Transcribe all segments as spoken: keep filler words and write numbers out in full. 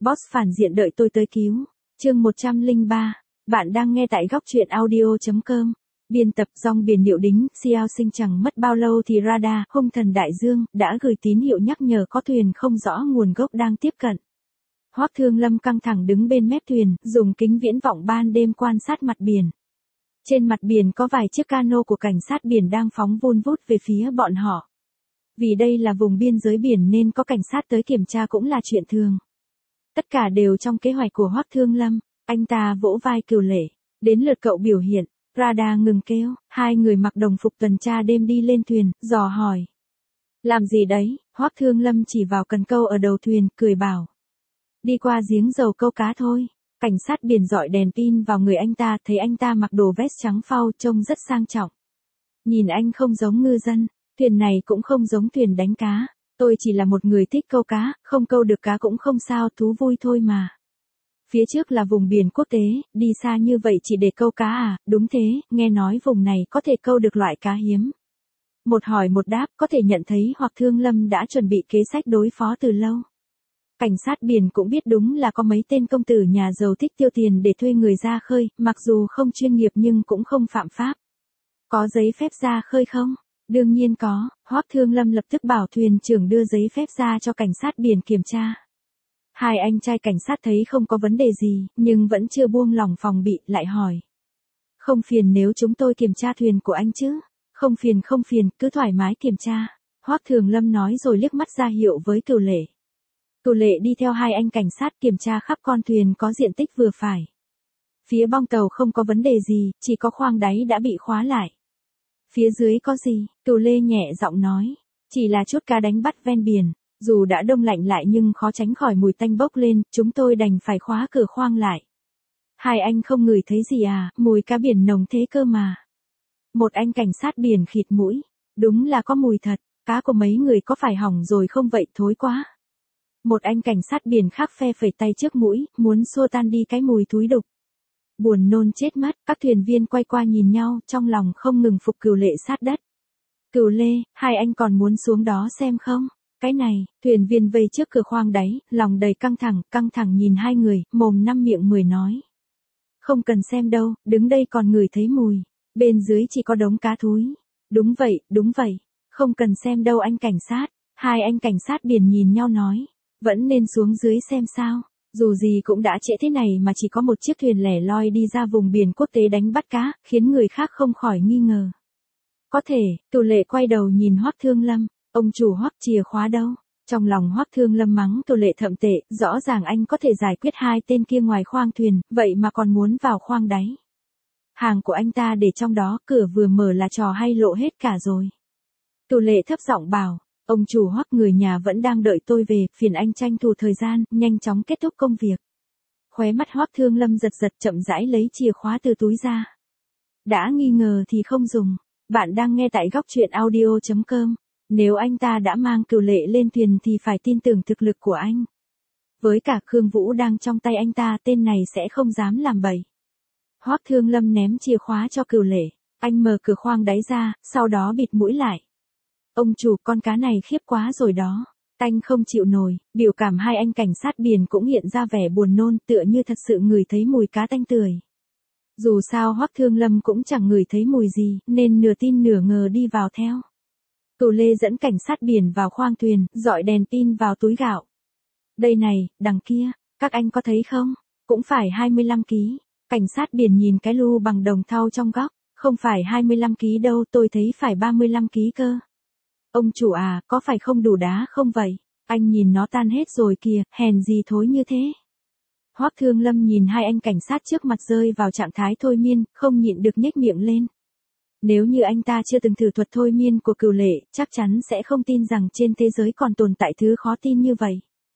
Boss phản diện đợi tôi tới cứu. Chương một trăm lẻ ba. Bạn đang nghe tại góc truyện audio chấm com. Biên tập Dong Biển Điệu Đính, Xiao Sinh chẳng mất bao lâu thì radar, hung thần đại dương, đã gửi tín hiệu nhắc nhở có thuyền không rõ nguồn gốc đang tiếp cận. Hoắc Thương Lâm căng thẳng đứng bên mép thuyền, dùng kính viễn vọng ban đêm quan sát mặt biển. Trên mặt biển có vài chiếc cano của cảnh sát biển đang phóng vun vút về phía bọn họ. Vì đây là vùng biên giới biển nên có cảnh sát tới kiểm tra cũng là chuyện thường. Tất cả đều trong kế hoạch của Hoắc Thương Lâm, anh ta vỗ vai Cửu Lệ, đến lượt cậu biểu hiện. Radar ngừng kêu, hai người mặc đồng phục tuần tra đêm đi lên thuyền, dò hỏi. Làm gì đấy? Hoắc Thương Lâm chỉ vào cần câu ở đầu thuyền, cười bảo. Đi qua giếng dầu câu cá thôi. Cảnh sát biển dọi đèn pin vào người anh ta, thấy anh ta mặc đồ vest trắng phau trông rất sang trọng. Nhìn anh không giống ngư dân, thuyền này cũng không giống thuyền đánh cá. Tôi chỉ là một người thích câu cá, không câu được cá cũng không sao, thú vui thôi mà. Phía trước là vùng biển quốc tế, đi xa như vậy chỉ để câu cá à? Đúng thế, nghe nói vùng này có thể câu được loại cá hiếm. Một hỏi một đáp, có thể nhận thấy Hoắc Thương Lâm đã chuẩn bị kế sách đối phó từ lâu. Cảnh sát biển cũng biết đúng là có mấy tên công tử nhà giàu thích tiêu tiền để thuê người ra khơi, mặc dù không chuyên nghiệp nhưng cũng không phạm pháp. Có giấy phép ra khơi không? Đương nhiên có, Hoắc Thương Lâm lập tức bảo thuyền trưởng đưa giấy phép ra cho cảnh sát biển kiểm tra. Hai anh trai cảnh sát thấy không có vấn đề gì, nhưng vẫn chưa buông lỏng phòng bị, lại hỏi. Không phiền nếu chúng tôi kiểm tra thuyền của anh chứ? Không phiền không phiền, cứ thoải mái kiểm tra. Hoắc Thương Lâm nói rồi liếc mắt ra hiệu với Cửu Lệ. Cửu Lệ đi theo hai anh cảnh sát kiểm tra khắp con thuyền có diện tích vừa phải. Phía bong tàu không có vấn đề gì, chỉ có khoang đáy đã bị khóa lại. Phía dưới có gì? Cửu Lê nhẹ giọng nói. Chỉ là chút cá đánh bắt ven biển. Dù đã đông lạnh lại nhưng khó tránh khỏi mùi tanh bốc lên, chúng tôi đành phải khóa cửa khoang lại. Hai anh không ngửi thấy gì à, mùi cá biển nồng thế cơ mà. Một anh cảnh sát biển khịt mũi. Đúng là có mùi thật, cá của mấy người có phải hỏng rồi không vậy, thối quá. Một anh cảnh sát biển khác phe phẩy tay trước mũi, muốn xua tan đi cái mùi thúi đục. Buồn nôn chết mất, các thuyền viên quay qua nhìn nhau, trong lòng không ngừng phục Cửu Lệ sát đất. Cửu Lê, hai anh còn muốn xuống đó xem không? Cái này, thuyền viên vây trước cửa khoang đáy, lòng đầy căng thẳng, căng thẳng nhìn hai người, mồm năm miệng mười nói. Không cần xem đâu, đứng đây còn ngửi thấy mùi, bên dưới chỉ có đống cá thúi. Đúng vậy, đúng vậy, không cần xem đâu anh cảnh sát. Hai anh cảnh sát biển nhìn nhau nói, vẫn nên xuống dưới xem sao, dù gì cũng đã trễ thế này mà chỉ có một chiếc thuyền lẻ loi đi ra vùng biển quốc tế đánh bắt cá, khiến người khác không khỏi nghi ngờ. Có thể, Cửu Lệ quay đầu nhìn Hoắc Thương Lâm. Ông chủ Hoắc, chìa khóa đâu? Trong lòng Hoắc Thương Lâm mắng Cửu Lệ thậm tệ, rõ ràng anh có thể giải quyết hai tên kia ngoài khoang thuyền, vậy mà còn muốn vào khoang đáy. Hàng của anh ta để trong đó, cửa vừa mở là trò hay lộ hết cả rồi. Cửu Lệ thấp giọng bảo, ông chủ Hoắc, người nhà vẫn đang đợi tôi về, phiền anh tranh thủ thời gian, nhanh chóng kết thúc công việc. Khóe mắt Hoắc Thương Lâm giật giật, chậm rãi lấy chìa khóa từ túi ra. Đã nghi ngờ thì không dùng. Bạn đang nghe tại góc truyện audio chấm com. Nếu anh ta đã mang Cửu Lệ lên thuyền thì phải tin tưởng thực lực của anh. Với cả Khương Vũ đang trong tay anh ta, tên này sẽ không dám làm bậy. Hoắc Thương Lâm ném chìa khóa cho Cửu Lệ, anh mở cửa khoang đáy ra, sau đó bịt mũi lại. Ông chủ, con cá này khiếp quá rồi đó. Tanh không chịu nổi, biểu cảm hai anh cảnh sát biển cũng hiện ra vẻ buồn nôn, tựa như thật sự ngửi thấy mùi cá tanh tưởi. Dù sao Hoắc Thương Lâm cũng chẳng ngửi thấy mùi gì, nên nửa tin nửa ngờ đi vào theo. Cửu Lê dẫn cảnh sát biển vào khoang thuyền, dọi đèn pin vào túi gạo. Đây này, đằng kia, các anh có thấy không? Cũng phải hai mươi lăm ki. Cảnh sát biển nhìn cái lu bằng đồng thau trong góc, không phải hai mươi lăm ki đâu, tôi thấy phải ba mươi lăm ki cơ. Ông chủ à, có phải không đủ đá không vậy? Anh nhìn nó tan hết rồi kìa, hèn gì thối như thế. Hoắc Thương Lâm nhìn hai anh cảnh sát trước mặt rơi vào trạng thái thôi miên, không nhịn được nhếch miệng lên. Nếu như anh ta chưa từng thử thuật thôi miên của Cửu Lệ, chắc chắn sẽ không tin rằng trên thế giới còn tồn tại thứ khó tin như vậy.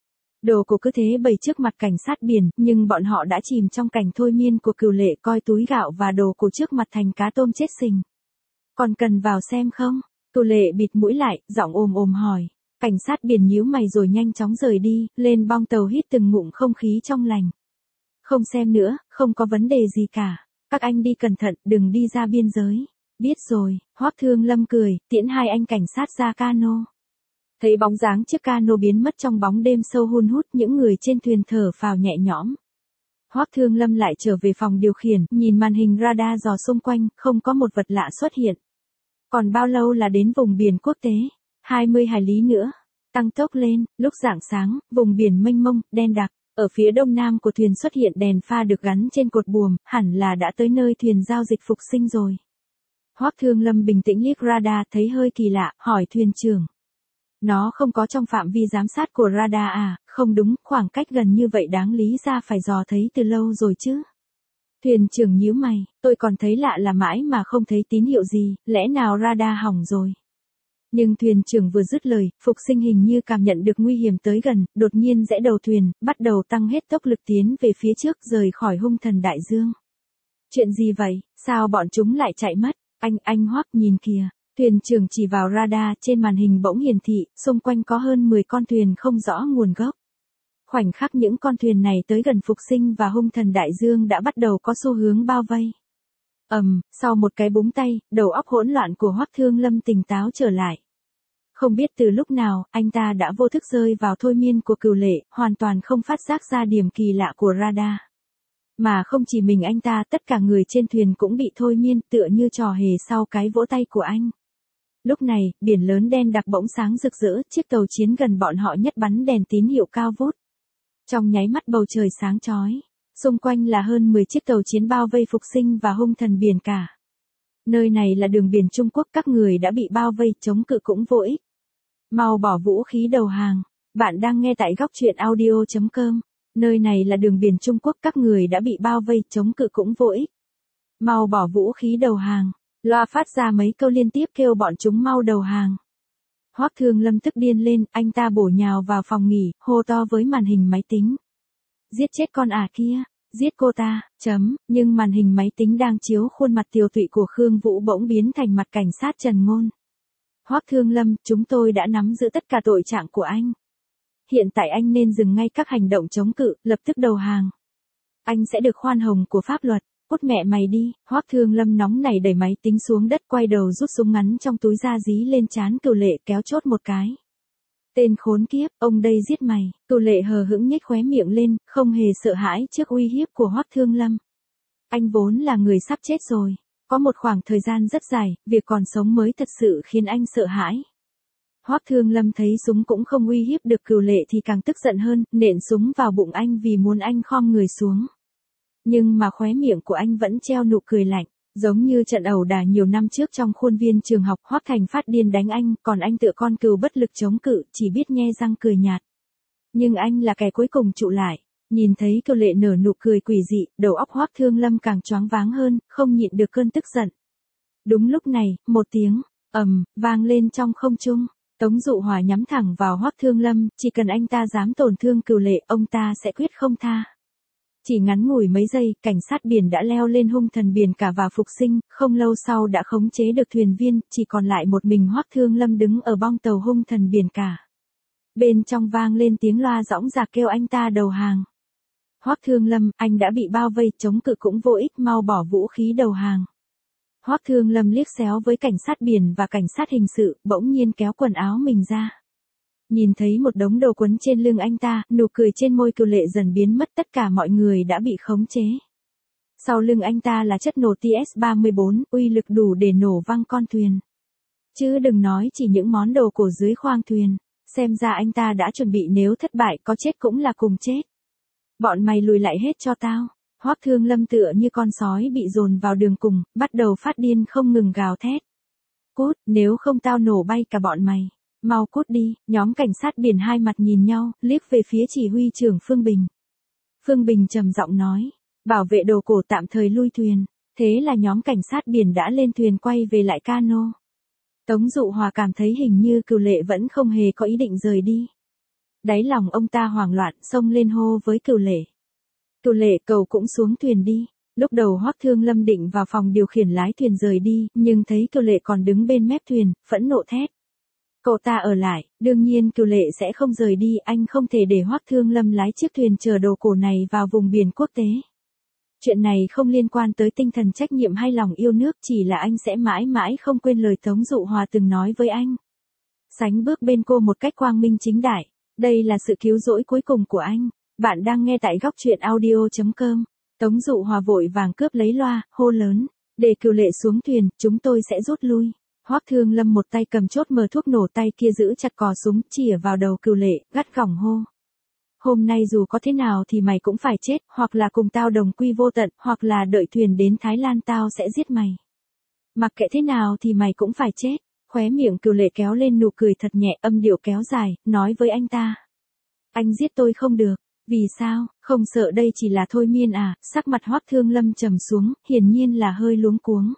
Đồ cổ cứ thế bày trước mặt cảnh sát biển, nhưng bọn họ đã chìm trong cảnh thôi miên của Cửu Lệ, coi túi gạo và đồ cổ trước mặt thành cá tôm chết sình. Còn cần vào xem không? Cửu Lệ bịt mũi lại, giọng ồm ồm hỏi. Cảnh sát biển nhíu mày rồi nhanh chóng rời đi, lên bong tàu hít từng ngụm không khí trong lành. Không xem nữa, không có vấn đề gì cả. Các anh đi cẩn thận, đừng đi ra biên giới. Biết rồi, Hoắc Thương Lâm cười, tiễn hai anh cảnh sát ra cano. Thấy bóng dáng chiếc cano biến mất trong bóng đêm sâu hun hút, những người trên thuyền thở phào nhẹ nhõm. Hoắc Thương Lâm lại trở về phòng điều khiển, nhìn màn hình radar dò xung quanh, không có một vật lạ xuất hiện. Còn bao lâu là đến vùng biển quốc tế? hai mươi hải lý nữa. Tăng tốc lên, lúc rạng sáng, vùng biển mênh mông, đen đặc. Ở phía đông nam của thuyền xuất hiện đèn pha được gắn trên cột buồm, hẳn là đã tới nơi thuyền giao dịch phục sinh rồi. Hoắc Thương Lâm bình tĩnh liếc radar, thấy hơi kỳ lạ, hỏi thuyền trưởng. Nó không có trong phạm vi giám sát của radar à? Không đúng, khoảng cách gần như vậy đáng lý ra phải dò thấy từ lâu rồi chứ. Thuyền trưởng nhíu mày, tôi còn thấy lạ là mãi mà không thấy tín hiệu gì, lẽ nào radar hỏng rồi. Nhưng thuyền trưởng vừa dứt lời, phục sinh hình như cảm nhận được nguy hiểm tới gần, đột nhiên rẽ đầu thuyền, bắt đầu tăng hết tốc lực tiến về phía trước, rời khỏi hung thần đại dương. Chuyện gì vậy, sao bọn chúng lại chạy mất? Anh, anh Hoắc nhìn kìa. Thuyền trưởng chỉ vào radar, trên màn hình bỗng hiển thị, xung quanh có hơn mười con thuyền không rõ nguồn gốc. Khoảnh khắc những con thuyền này tới gần phục sinh và hung thần đại dương đã bắt đầu có xu hướng bao vây. Ầm, um, sau một cái búng tay, đầu óc hỗn loạn của Hoắc Thương Lâm tỉnh táo trở lại. Không biết từ lúc nào, anh ta đã vô thức rơi vào thôi miên của Cửu Lệ, hoàn toàn không phát giác ra điểm kỳ lạ của radar. Mà không chỉ mình anh ta, tất cả người trên thuyền cũng bị thôi miên, tựa như trò hề sau cái vỗ tay của anh. Lúc này, biển lớn đen đặc bỗng sáng rực rỡ, chiếc tàu chiến gần bọn họ nhất bắn đèn tín hiệu cao vút. Trong nháy mắt bầu trời sáng chói, xung quanh là hơn mười chiếc tàu chiến bao vây phục sinh và hung thần biển cả. Nơi này là đường biển Trung Quốc, các người đã bị bao vây, chống cự cũng vô ích. Mau bỏ vũ khí đầu hàng. Bạn đang nghe tại góc truyện audio chấm com. Nơi này là đường biển Trung Quốc, các người đã bị bao vây, chống cự cũng vô ích. Mau bỏ vũ khí đầu hàng. Loa phát ra mấy câu liên tiếp kêu bọn chúng mau đầu hàng. Hoắc Thương Lâm tức điên lên, anh ta bổ nhào vào phòng nghỉ, hô to với màn hình máy tính. Giết chết con ả kia, giết cô ta, chấm, nhưng màn hình máy tính đang chiếu khuôn mặt tiều tụy của Khương Vũ bỗng biến thành mặt cảnh sát Trần Ngôn. Hoắc Thương Lâm, chúng tôi đã nắm giữ tất cả tội trạng của anh. Hiện tại anh nên dừng ngay các hành động chống cự, lập tức đầu hàng. Anh sẽ được khoan hồng của pháp luật. Cút mẹ mày đi. Hoắc Thương Lâm nóng nảy đẩy máy tính xuống đất, quay đầu rút súng ngắn trong túi ra dí lên trán Cửu Lệ, kéo chốt một cái. Tên khốn kiếp, ông đây giết mày. Cửu Lệ hờ hững nhếch khóe miệng lên, không hề sợ hãi trước uy hiếp của Hoắc Thương Lâm. Anh vốn là người sắp chết rồi. Có một khoảng thời gian rất dài, việc còn sống mới thật sự khiến anh sợ hãi. Hoắc Thương Lâm thấy súng cũng không uy hiếp được Cửu Lệ thì càng tức giận hơn, nện súng vào bụng anh vì muốn anh khom người xuống. Nhưng mà khóe miệng của anh vẫn treo nụ cười lạnh, giống như trận ẩu đả nhiều năm trước trong khuôn viên trường học. Hoắc Thành phát điên đánh anh, còn anh tựa con cừu bất lực chống cự, chỉ biết nhe răng cười nhạt. Nhưng anh là kẻ cuối cùng trụ lại. Nhìn thấy Cửu Lệ nở nụ cười quỷ dị, đầu óc Hoắc Thương Lâm càng choáng váng hơn, không nhịn được cơn tức giận. Đúng lúc này, một tiếng ầm vang lên trong không trung. Tống Dụ Hòa nhắm thẳng vào Hoắc Thương Lâm, chỉ cần anh ta dám tổn thương Cửu Lệ, ông ta sẽ quyết không tha. Chỉ ngắn ngủi mấy giây, cảnh sát biển đã leo lên hung thần biển cả và phục sinh, không lâu sau đã khống chế được thuyền viên, chỉ còn lại một mình Hoắc Thương Lâm đứng ở bong tàu hung thần biển cả. Bên trong vang lên tiếng loa dõng dạc kêu anh ta đầu hàng. Hoắc Thương Lâm, anh đã bị bao vây, chống cự cũng vô ích, mau bỏ vũ khí đầu hàng. Hoắc Thương Lâm liếc xéo với cảnh sát biển và cảnh sát hình sự, bỗng nhiên kéo quần áo mình ra. Nhìn thấy một đống đồ quấn trên lưng anh ta, nụ cười trên môi Cửu Lệ dần biến mất, tất cả mọi người đã bị khống chế. Sau lưng anh ta là chất nổ T S ba mươi bốn, uy lực đủ để nổ văng con thuyền. Chứ đừng nói chỉ những món đồ cổ dưới khoang thuyền, xem ra anh ta đã chuẩn bị nếu thất bại có chết cũng là cùng chết. Bọn mày lùi lại hết cho tao. Hoắc Thương Lâm tựa như con sói bị dồn vào đường cùng, bắt đầu phát điên không ngừng gào thét. Cút, nếu không tao nổ bay cả bọn mày. Mau cút đi. Nhóm cảnh sát biển hai mặt nhìn nhau, liếc về phía chỉ huy trưởng Phương Bình. Phương Bình trầm giọng nói, bảo vệ đồ cổ tạm thời lui thuyền. Thế là nhóm cảnh sát biển đã lên thuyền quay về lại cano. Tống Dụ Hòa cảm thấy hình như Cửu Lệ vẫn không hề có ý định rời đi. Đáy lòng ông ta hoảng loạn, xông lên hô với Cửu Lệ. Cửu Lệ, cậu cũng xuống thuyền đi. Lúc đầu Hoắc Thương Lâm định vào phòng điều khiển lái thuyền rời đi, nhưng thấy Cửu Lệ còn đứng bên mép thuyền, phẫn nộ thét. Cậu ta ở lại, đương nhiên Cửu Lệ sẽ không rời đi, anh không thể để Hoắc Thương Lâm lái chiếc thuyền chở đồ cổ này vào vùng biển quốc tế. Chuyện này không liên quan tới tinh thần trách nhiệm hay lòng yêu nước, chỉ là anh sẽ mãi mãi không quên lời Tống Dụ Hòa từng nói với anh. sánh bước bên cô một cách quang minh chính đại. Đây là sự cứu rỗi cuối cùng của anh. Bạn đang nghe tại góc truyện audio.com. Tống Dụ Hòa vội vàng cướp lấy loa, hô lớn. Để Cửu Lệ xuống thuyền, chúng tôi sẽ rút lui. Hoắc Thương Lâm một tay cầm chốt mở thuốc nổ, tay kia giữ chặt cò súng, chĩa vào đầu Cửu Lệ, gắt gỏng hô. Hôm nay dù có thế nào thì mày cũng phải chết, hoặc là cùng tao đồng quy vô tận, hoặc là đợi thuyền đến Thái Lan tao sẽ giết mày. Mặc kệ thế nào thì mày cũng phải chết. Khóe miệng Cửu Lệ kéo lên nụ cười thật nhẹ, âm điệu kéo dài, nói với anh ta. Anh giết tôi không được. Vì sao, không sợ đây chỉ là thôi miên à? Sắc mặt Hoắc Thương Lâm trầm xuống, hiển nhiên là hơi luống cuống.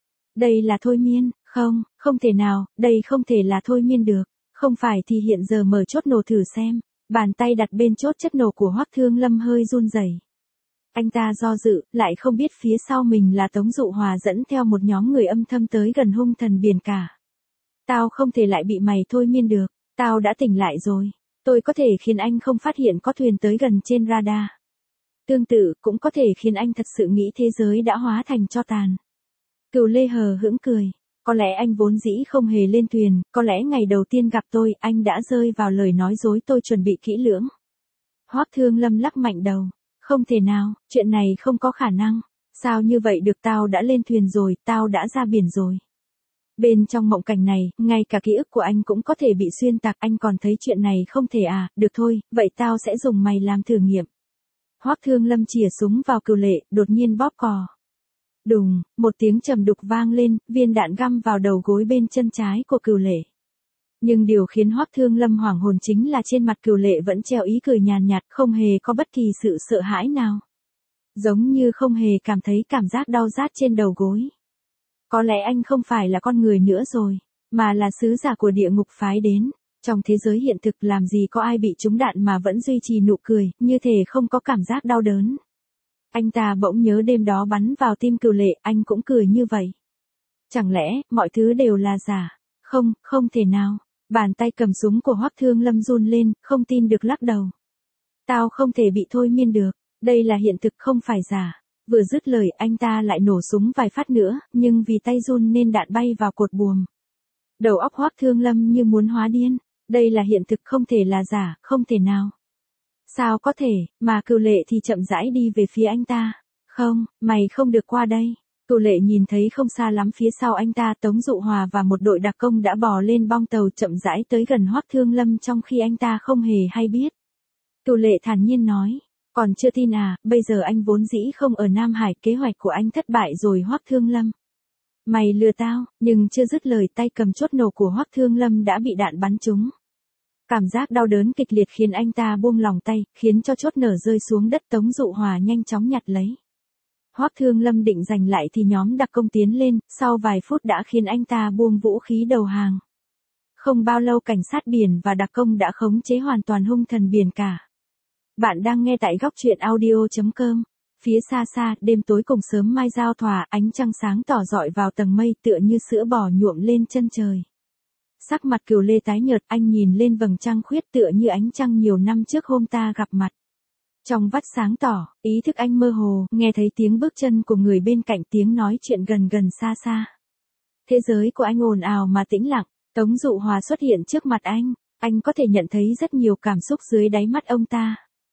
Đây là thôi miên, không, không thể nào, đây không thể là thôi miên được. Không phải thì hiện giờ mở chốt nổ thử xem. Bàn tay đặt bên chốt chất nổ của Hoắc Thương Lâm hơi run rẩy. Anh ta do dự, lại không biết phía sau mình là Tống Dụ Hòa dẫn theo một nhóm người âm thầm tới gần hung thần biển cả. Tao không thể lại bị mày thôi miên được, tao đã tỉnh lại rồi. Tôi có thể khiến anh không phát hiện có thuyền tới gần trên radar. Tương tự, cũng có thể khiến anh thật sự nghĩ thế giới đã hóa thành tro tàn. Cửu Lê hờ hững cười. Có lẽ anh vốn dĩ không hề lên thuyền, có lẽ ngày đầu tiên gặp tôi, anh đã rơi vào lời nói dối tôi chuẩn bị kỹ lưỡng. Hoắc Thương Lâm lắc mạnh đầu. Không thể nào, chuyện này không có khả năng. Sao như vậy được, tao đã lên thuyền rồi, tao đã ra biển rồi. Bên trong mộng cảnh này, ngay cả ký ức của anh cũng có thể bị xuyên tạc, anh còn thấy chuyện này không thể à, được thôi, vậy tao sẽ dùng mày làm thử nghiệm. Hoắc Thương Lâm chĩa súng vào Cửu Lệ, đột nhiên bóp cò. Đùng, một tiếng trầm đục vang lên, viên đạn găm vào đầu gối bên chân trái của Cửu Lệ. Nhưng điều khiến Hoắc Thương Lâm hoảng hồn chính là trên mặt Cửu Lệ vẫn treo ý cười nhàn nhạt, không hề có bất kỳ sự sợ hãi nào. Giống như không hề cảm thấy cảm giác đau rát trên đầu gối. Có lẽ anh không phải là con người nữa rồi, mà là sứ giả của địa ngục phái đến. Trong thế giới hiện thực làm gì có ai bị trúng đạn mà vẫn duy trì nụ cười, như thể không có cảm giác đau đớn. Anh ta bỗng nhớ đêm đó bắn vào tim Cửu Lệ, anh cũng cười như vậy. Chẳng lẽ, mọi thứ đều là giả? Không, không thể nào. Bàn tay cầm súng của Hoắc Thương Lâm run lên, không tin được lắc đầu. Tao không thể bị thôi miên được, đây là hiện thực không phải giả. Vừa dứt lời anh ta lại nổ súng vài phát nữa, nhưng vì tay run nên đạn bay vào cột buồm. Đầu óc Hoắc Thương Lâm như muốn hóa điên, đây là hiện thực không thể là giả, không thể nào. Sao có thể, mà Cửu Lệ thì chậm rãi đi về phía anh ta. Không, mày không được qua đây. Cửu Lệ nhìn thấy không xa lắm phía sau anh ta, Tống Dụ Hòa và một đội đặc công đã bò lên bong tàu chậm rãi tới gần Hoắc Thương Lâm trong khi anh ta không hề hay biết. Cửu Lệ thản nhiên nói, còn chưa tin à, bây giờ anh vốn dĩ không ở Nam Hải, kế hoạch của anh thất bại rồi Hoắc Thương Lâm. Mày lừa tao, nhưng chưa dứt lời tay cầm chốt nổ của Hoắc Thương Lâm đã bị đạn bắn trúng. Cảm giác đau đớn kịch liệt khiến anh ta buông lòng tay, khiến cho chốt nổ rơi xuống đất. Tống Dụ Hòa nhanh chóng nhặt lấy. Hoắc Thương Lâm định giành lại thì nhóm đặc công tiến lên, sau vài phút đã khiến anh ta buông vũ khí đầu hàng. Không bao lâu cảnh sát biển và đặc công đã khống chế hoàn toàn hung thần biển cả. Bạn đang nghe tại góc truyện audio.com. Phía xa xa, đêm tối cùng sớm mai giao thoa, ánh trăng sáng tỏ rọi vào tầng mây tựa như sữa bò nhuộm lên chân trời. Sắc mặt Cửu Lê tái nhợt, anh nhìn lên vầng trăng khuyết tựa như ánh trăng nhiều năm trước hôm ta gặp mặt. Trong vắt sáng tỏ, ý thức anh mơ hồ, nghe thấy tiếng bước chân của người bên cạnh, tiếng nói chuyện gần gần xa xa. Thế giới của anh ồn ào mà tĩnh lặng, Tống Dụ Hòa xuất hiện trước mặt anh, anh có thể nhận thấy rất nhiều cảm xúc dưới đáy mắt ông ta.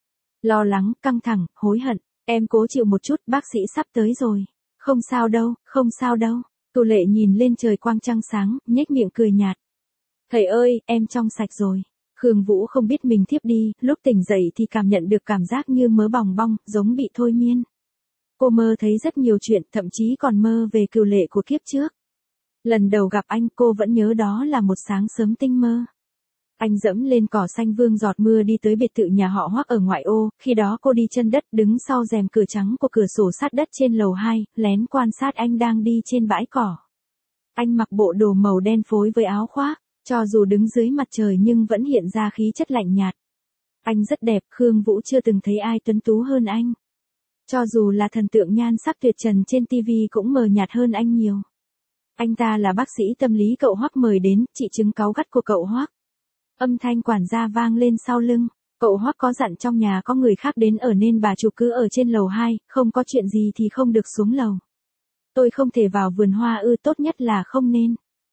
Lo lắng, căng thẳng, hối hận, em cố chịu một chút, bác sĩ sắp tới rồi. Không sao đâu, không sao đâu. Cửu Lệ nhìn lên trời quang trăng sáng, nhếch miệng cười nhạt. Thầy ơi, em trong sạch rồi. Khương Vũ không biết mình thiếp đi, lúc tỉnh dậy thì cảm nhận được cảm giác như mớ bòng bong, giống bị thôi miên. Cô mơ thấy rất nhiều chuyện, thậm chí còn mơ về Cửu Lệ của kiếp trước. Lần đầu gặp anh, cô vẫn nhớ đó là một sáng sớm tinh mơ. Anh dẫm lên cỏ xanh vương giọt mưa đi tới biệt thự nhà họ Hoắc ở ngoại ô, khi đó cô đi chân đất đứng sau rèm cửa trắng của cửa sổ sát đất trên lầu hai, lén quan sát anh đang đi trên bãi cỏ. Anh mặc bộ đồ màu đen phối với áo khoác, cho dù đứng dưới mặt trời nhưng vẫn hiện ra khí chất lạnh nhạt. Anh rất đẹp, Khương Vũ chưa từng thấy ai tuấn tú hơn anh. Cho dù là thần tượng nhan sắc tuyệt trần trên ti vi cũng mờ nhạt hơn anh nhiều. Anh ta là bác sĩ tâm lý cậu Hoắc mời đến, trị chứng cáu gắt của cậu Hoắc. Âm thanh quản gia vang lên sau lưng, cậu Hoắc có dặn trong nhà có người khác đến ở nên bà chủ cứ ở trên lầu hai, không có chuyện gì thì không được xuống lầu. Tôi không thể vào vườn hoa ư, tốt nhất là không nên.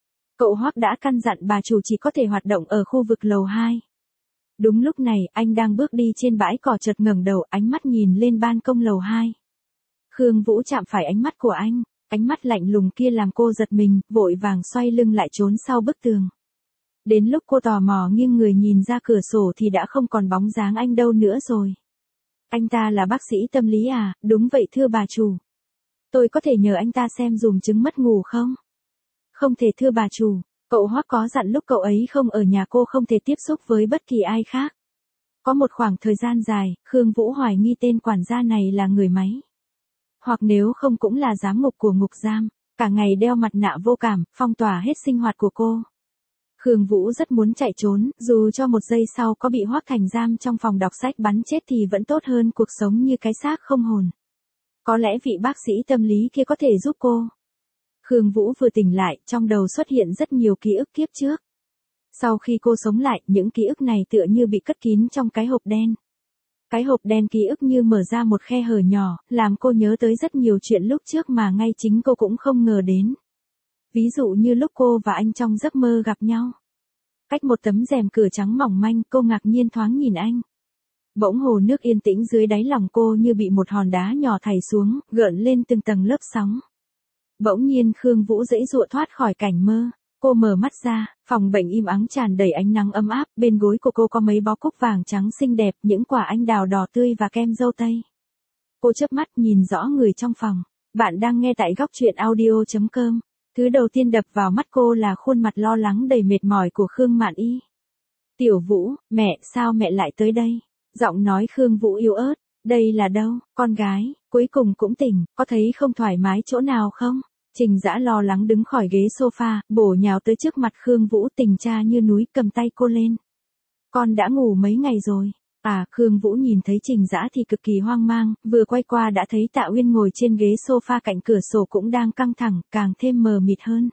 Cậu Hoắc đã căn dặn bà chủ chỉ có thể hoạt động ở khu vực lầu hai. Đúng lúc này, anh đang bước đi trên bãi cỏ chợt ngẩng đầu, ánh mắt nhìn lên ban công lầu hai. Khương Vũ chạm phải ánh mắt của anh, ánh mắt lạnh lùng kia làm cô giật mình, vội vàng xoay lưng lại trốn sau bức tường. Đến lúc cô tò mò nghiêng người nhìn ra cửa sổ thì đã không còn bóng dáng anh đâu nữa rồi. Anh ta là bác sĩ tâm lý à? Đúng vậy thưa bà chủ. Tôi có thể nhờ anh ta xem dùm chứng mất ngủ không? Không thể thưa bà chủ, cậu Hoắc có dặn lúc cậu ấy không ở nhà cô không thể tiếp xúc với bất kỳ ai khác. Có một khoảng thời gian dài, Khương Vũ hoài nghi tên quản gia này là người máy. Hoặc nếu không cũng là giám ngục của ngục giam, cả ngày đeo mặt nạ vô cảm, phong tỏa hết sinh hoạt của cô. Khương Vũ rất muốn chạy trốn, dù cho một giây sau có bị Hoắc Thành giam trong phòng đọc sách bắn chết thì vẫn tốt hơn cuộc sống như cái xác không hồn. Có lẽ vị bác sĩ tâm lý kia có thể giúp cô. Khương Vũ vừa tỉnh lại, trong đầu xuất hiện rất nhiều ký ức kiếp trước. Sau khi cô sống lại, những ký ức này tựa như bị cất kín trong cái hộp đen. Cái hộp đen ký ức như mở ra một khe hở nhỏ, làm cô nhớ tới rất nhiều chuyện lúc trước mà ngay chính cô cũng không ngờ đến. Ví dụ như lúc cô và anh trong giấc mơ gặp nhau. Cách một tấm rèm cửa trắng mỏng manh, cô ngạc nhiên thoáng nhìn anh. Bỗng hồ nước yên tĩnh dưới đáy lòng cô như bị một hòn đá nhỏ thảy xuống, gợn lên từng tầng lớp sóng. Bỗng nhiên Khương Vũ giãy giụa thoát khỏi cảnh mơ. Cô mở mắt ra, phòng bệnh im ắng tràn đầy ánh nắng ấm áp, bên gối của cô có mấy bó cúc vàng trắng xinh đẹp, những quả anh đào đỏ tươi và kem dâu tây. Cô chớp mắt nhìn rõ người trong phòng. Bạn đang nghe tại góc truyện audio chấm com. Thứ đầu tiên đập vào mắt cô là khuôn mặt lo lắng đầy mệt mỏi của Khương Mạn Y. Tiểu Vũ, mẹ, sao mẹ lại tới đây? Giọng nói Khương Vũ yếu ớt. Đây là đâu, con gái, cuối cùng cũng tỉnh, có thấy không thoải mái chỗ nào không? Trình Dã lo lắng đứng khỏi ghế sofa, bổ nhào tới trước mặt Khương Vũ tình cha như núi cầm tay cô lên. Con đã ngủ mấy ngày rồi. À, Khương Vũ nhìn thấy Trình Dã thì cực kỳ hoang mang, vừa quay qua đã thấy Tạ Uyên ngồi trên ghế sofa cạnh cửa sổ cũng đang căng thẳng, càng thêm mờ mịt hơn.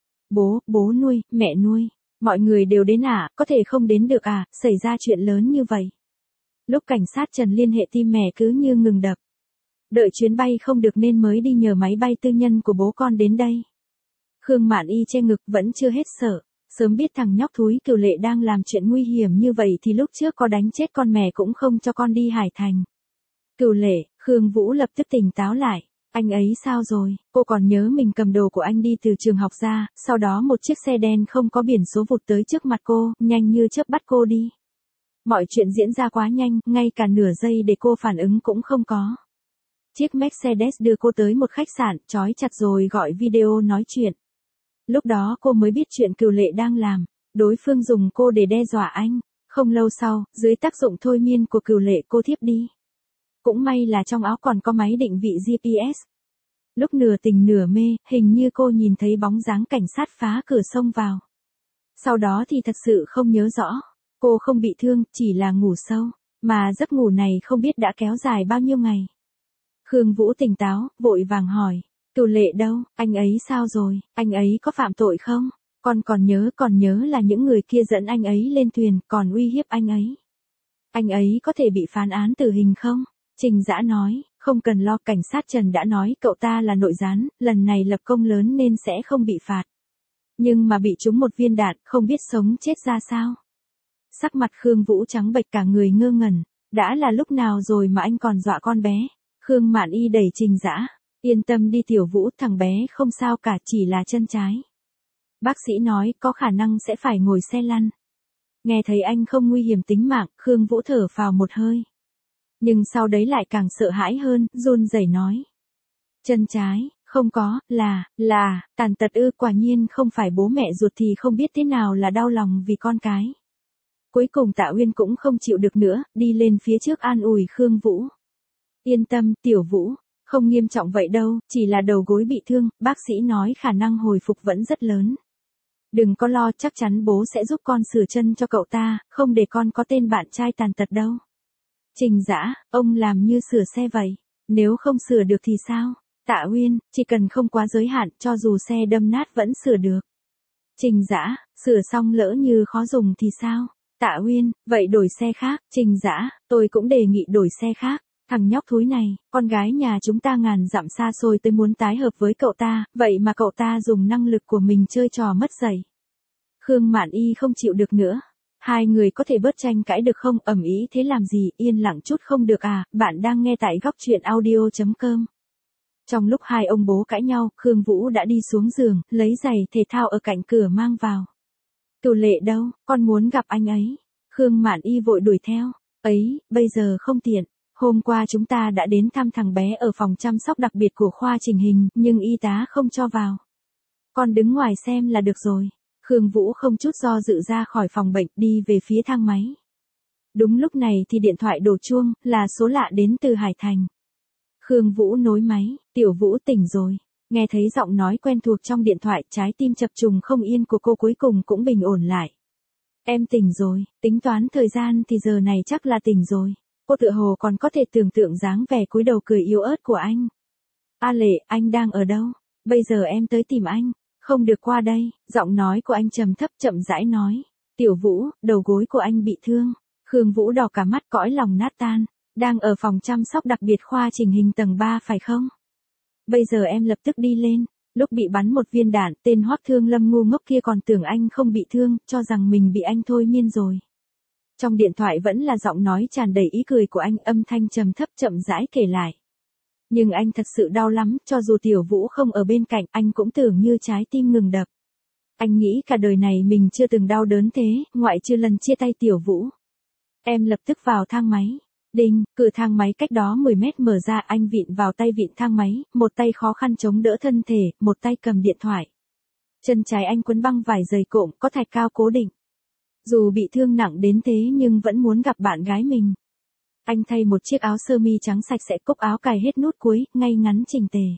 Bố, bố nuôi, mẹ nuôi, mọi người đều đến à, có thể không đến được à, xảy ra chuyện lớn như vậy. Lúc cảnh sát Trần liên hệ tim mẹ cứ như ngừng đập. Đợi chuyến bay không được nên mới đi nhờ máy bay tư nhân của bố con đến đây. Khương Mạn Y che ngực vẫn chưa hết sợ. Sớm biết thằng nhóc thúi Cửu Lệ đang làm chuyện nguy hiểm như vậy thì lúc trước có đánh chết con mẹ cũng không cho con đi Hải Thành. Cửu Lệ, Khương Vũ lập tức tỉnh táo lại. Anh ấy sao rồi? Cô còn nhớ mình cầm đồ của anh đi từ trường học ra, sau đó một chiếc xe đen không có biển số vụt tới trước mặt cô, nhanh như chớp bắt cô đi. Mọi chuyện diễn ra quá nhanh, ngay cả nửa giây để cô phản ứng cũng không có. Chiếc Mercedes đưa cô tới một khách sạn, trói chặt rồi gọi video nói chuyện. Lúc đó cô mới biết chuyện Cửu Lệ đang làm, đối phương dùng cô để đe dọa anh. Không lâu sau, dưới tác dụng thôi miên của Cửu Lệ cô thiếp đi. Cũng may là trong áo còn có máy định vị giê pê ét. Lúc nửa tỉnh nửa mê, hình như cô nhìn thấy bóng dáng cảnh sát phá cửa xông vào. Sau đó thì thật sự không nhớ rõ. Cô không bị thương, chỉ là ngủ sâu, mà giấc ngủ này không biết đã kéo dài bao nhiêu ngày. Khương Vũ tỉnh táo, vội vàng hỏi, Cửu Lệ đâu, anh ấy sao rồi, anh ấy có phạm tội không? Con còn nhớ còn nhớ là những người kia dẫn anh ấy lên thuyền, còn uy hiếp anh ấy. Anh ấy có thể bị phán án tử hình không? Trình Dã nói, không cần lo, cảnh sát Trần đã nói cậu ta là nội gián, lần này lập công lớn nên sẽ không bị phạt. Nhưng mà bị trúng một viên đạn, không biết sống chết ra sao. Sắc mặt Khương Vũ trắng bệch cả người ngơ ngẩn, đã là lúc nào rồi mà anh còn dọa con bé. Khương Mạn Y đẩy Trình Dã, yên tâm đi Tiểu Vũ, thằng bé không sao cả, chỉ là chân trái. Bác sĩ nói có khả năng sẽ phải ngồi xe lăn. Nghe thấy anh không nguy hiểm tính mạng, Khương Vũ thở phào một hơi. Nhưng sau đấy lại càng sợ hãi hơn, run rẩy nói. Chân trái, không có, là, là, tàn tật ư, quả nhiên không phải bố mẹ ruột thì không biết thế nào là đau lòng vì con cái. Cuối cùng Tạ Uyên cũng không chịu được nữa, đi lên phía trước an ủi Khương Vũ. Yên tâm, Tiểu Vũ, không nghiêm trọng vậy đâu, chỉ là đầu gối bị thương, bác sĩ nói khả năng hồi phục vẫn rất lớn. Đừng có lo, chắc chắn bố sẽ giúp con sửa chân cho cậu ta, không để con có tên bạn trai tàn tật đâu. Trình Dã, ông làm như sửa xe vậy, nếu không sửa được thì sao? Tạ Uyên, chỉ cần không quá giới hạn, cho dù xe đâm nát vẫn sửa được. Trình Dã, sửa xong lỡ như khó dùng thì sao? Tạ Uyên, vậy đổi xe khác. Trình Dã, tôi cũng đề nghị đổi xe khác. Thằng nhóc thúi này, con gái nhà chúng ta ngàn dặm xa xôi tới muốn tái hợp với cậu ta, vậy mà cậu ta dùng năng lực của mình chơi trò mất dạy. Khương Mạn Y không chịu được nữa. Hai người có thể bớt tranh cãi được không, ầm ĩ thế làm gì, yên lặng chút không được à, bạn đang nghe tại góc truyện audio.com. Trong lúc hai ông bố cãi nhau, Khương Vũ đã đi xuống giường, lấy giày thể thao ở cạnh cửa mang vào. Cửu Lệ đâu, con muốn gặp anh ấy. Khương Mạn Y vội đuổi theo. Ấy, bây giờ không tiện. Hôm qua chúng ta đã đến thăm thằng bé ở phòng chăm sóc đặc biệt của khoa chỉnh hình, nhưng y tá không cho vào. Con đứng ngoài xem là được rồi. Khương Vũ không chút do dự ra khỏi phòng bệnh, đi về phía thang máy. Đúng lúc này thì điện thoại đổ chuông, là số lạ đến từ Hải Thành. Khương Vũ nối máy, Tiểu Vũ tỉnh rồi. Nghe thấy giọng nói quen thuộc trong điện thoại, trái tim chập trùng không yên của cô cuối cùng cũng bình ổn lại. Em tỉnh rồi, tính toán thời gian thì giờ này chắc là tỉnh rồi. Cô tựa hồ còn có thể tưởng tượng dáng vẻ cúi đầu cười yếu ớt của anh. A Lệ, anh đang ở đâu? Bây giờ em tới tìm anh. Không được qua đây, giọng nói của anh trầm thấp chậm rãi nói. Tiểu Vũ, đầu gối của anh bị thương. Khương Vũ đỏ cả mắt, cõi lòng nát tan. Đang ở phòng chăm sóc đặc biệt khoa chỉnh hình tầng ba phải không? Bây giờ em lập tức đi lên. Lúc bị bắn một viên đạn, tên Hoắc Thương Lâm ngu ngốc kia còn tưởng anh không bị thương, cho rằng mình bị anh thôi miên rồi. Trong điện thoại vẫn là giọng nói tràn đầy ý cười của anh, âm thanh trầm thấp chậm rãi kể lại. Nhưng anh thật sự đau lắm, cho dù Tiểu Vũ không ở bên cạnh, anh cũng tưởng như trái tim ngừng đập. Anh nghĩ cả đời này mình chưa từng đau đớn thế, ngoại trừ lần chia tay Tiểu Vũ. Em lập tức vào thang máy. Đinh, cửa thang máy cách đó mười mét mở ra, anh vịn vào tay vịn thang máy, một tay khó khăn chống đỡ thân thể, một tay cầm điện thoại. Chân trái anh quấn băng vải dày cộm, có thạch cao cố định. Dù bị thương nặng đến thế nhưng vẫn muốn gặp bạn gái mình. Anh thay một chiếc áo sơ mi trắng sạch sẽ, cúc áo cài hết nút cuối, ngay ngắn chỉnh tề.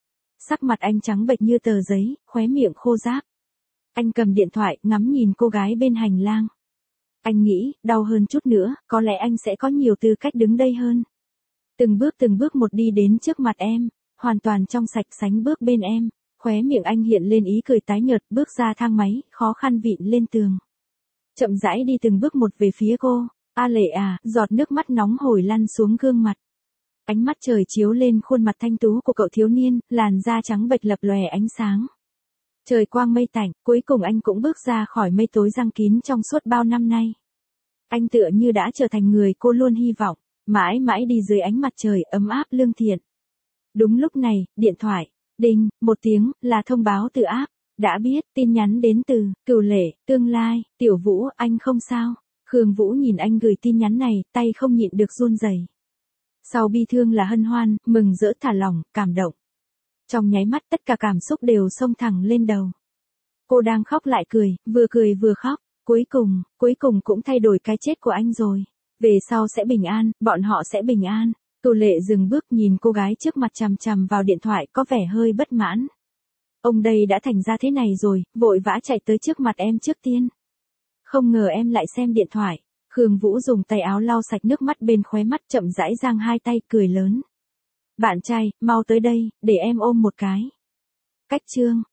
Sắc mặt anh trắng bệch như tờ giấy, khóe miệng khô ráp. Anh cầm điện thoại, ngắm nhìn cô gái bên hành lang. Anh nghĩ, đau hơn chút nữa, có lẽ anh sẽ có nhiều tư cách đứng đây hơn. Từng bước từng bước một đi đến trước mặt em, hoàn toàn trong sạch sánh bước bên em, khóe miệng anh hiện lên ý cười tái nhợt, bước ra thang máy, khó khăn vịn lên tường. Chậm rãi đi từng bước một về phía cô. A Lệ à, giọt nước mắt nóng hổi lăn xuống gương mặt. Ánh mắt trời chiếu lên khuôn mặt thanh tú của cậu thiếu niên, làn da trắng bệch lập lòe ánh sáng. Trời quang mây tạnh, cuối cùng anh cũng bước ra khỏi mây tối giăng kín trong suốt bao năm nay. Anh tựa như đã trở thành người cô luôn hy vọng, mãi mãi đi dưới ánh mặt trời ấm áp lương thiện. Đúng lúc này, điện thoại, đinh, một tiếng, là thông báo từ app. Đã biết, tin nhắn đến từ, Cửu Lệ, tương lai, Tiểu Vũ, anh không sao. Khương Vũ nhìn anh gửi tin nhắn này, tay không nhịn được run rẩy. Sau bi thương là hân hoan, mừng rỡ thả lỏng, cảm động. Trong nháy mắt tất cả cảm xúc đều xông thẳng lên đầu. Cô đang khóc lại cười, vừa cười vừa khóc. Cuối cùng, cuối cùng cũng thay đổi cái chết của anh rồi. Về sau sẽ bình an, bọn họ sẽ bình an. Cửu Lệ dừng bước nhìn cô gái trước mặt chằm chằm vào điện thoại, có vẻ hơi bất mãn. Ông đây đã thành ra thế này rồi, vội vã chạy tới trước mặt em trước tiên. Không ngờ em lại xem điện thoại. Khương Vũ dùng tay áo lau sạch nước mắt bên khóe mắt, chậm rãi giang hai tay, cười lớn. Bạn trai, mau tới đây, để em ôm một cái. Cách chương.